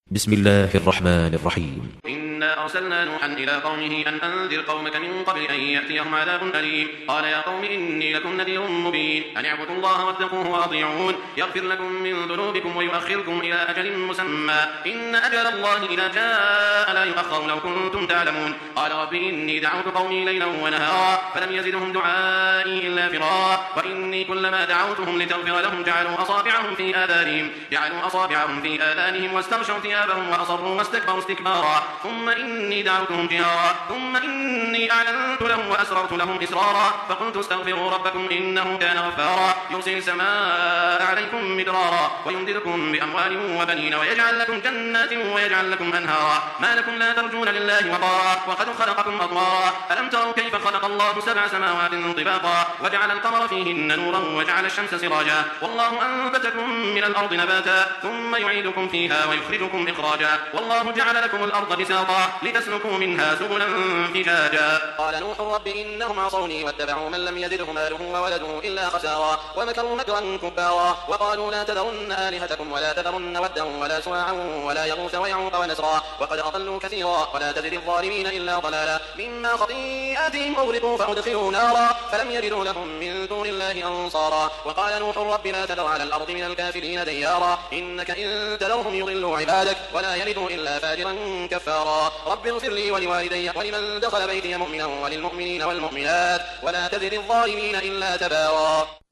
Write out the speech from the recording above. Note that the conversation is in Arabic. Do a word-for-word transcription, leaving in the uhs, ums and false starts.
بسم الله الرحمن الرحيم. إنا أرسلنا نوحا إلى قومه أن أنذر قومك من قبل أن يأتيهم عذاب أليم. قال يا قوم إني لكم نذير مبين أن اعبدوا الله واتقوه وأطيعون يغفر لكم من ذنوبكم ويؤخركم إلى أجل مسمى إن أجل الله إذا جاء لا يؤخر لو كنتم تعلمون. قال رب إني دعوت قومي ليلا ونهارا فلم يزدهم دعائي إلا فرارا وإني كلما دعوتهم لتغفر لهم جعلوا أصابعهم في آذانهم جعلوا أصابعهم في آذانهم واستغشوا ثيابهم وأصروا واستكبروا استكبارا ثم إني دعوتهم جهارا ثم إني أعلنت لهم وأسررت لهم إسرارا فقلت استغفروا ربكم إنه كان غفارا يرسل السماء عليكم مدرارا ويمددكم بأموال وبنين ويجعل لكم جنات ويجعل لكم أنهارا ما لكم لا ترجون لله وقارا وقد خلقكم أطوارا ألم تروا كيف خلق الله سبع سماوات طباقا وجعل القمر فيهن نورا وجعل الشمس سراجا والله أنبتكم من الأرض نباتا ثم يعيدكم فيها ويخرجكم إخراجا والله جعل لكم الأرض بساطا لتسلكوا منها سبلا فجاجا. قال نوح رب إنهم عصوني واتبعوا من لم يزده ماله وولده إلا خسارا ومكروا مكرا كبارا وقالوا لا تذرن آلهتكم ولا تذرن ودا ولا سواعا ولا يغوث ويعوق ونسرا وقد أضلوا كثيرا ولا تزد الظالمين إلا ضلالا مما خطيئاتهم أغرقوا فأدخلوا نارا فلم يجدوا لهم من دون الله أنصارا. وقال نوح رب لا تذر على الأرض من الكافرين ديارا إنك إن تذرهم يضلوا عبادك ولا يلدوا إلا فاجرا كفارا. رب اغفر لي ولوالدي ولمن دخل بيتي مؤمنا وللمؤمنين والمؤمنات ولا تزد الظالمين إلا تبارا.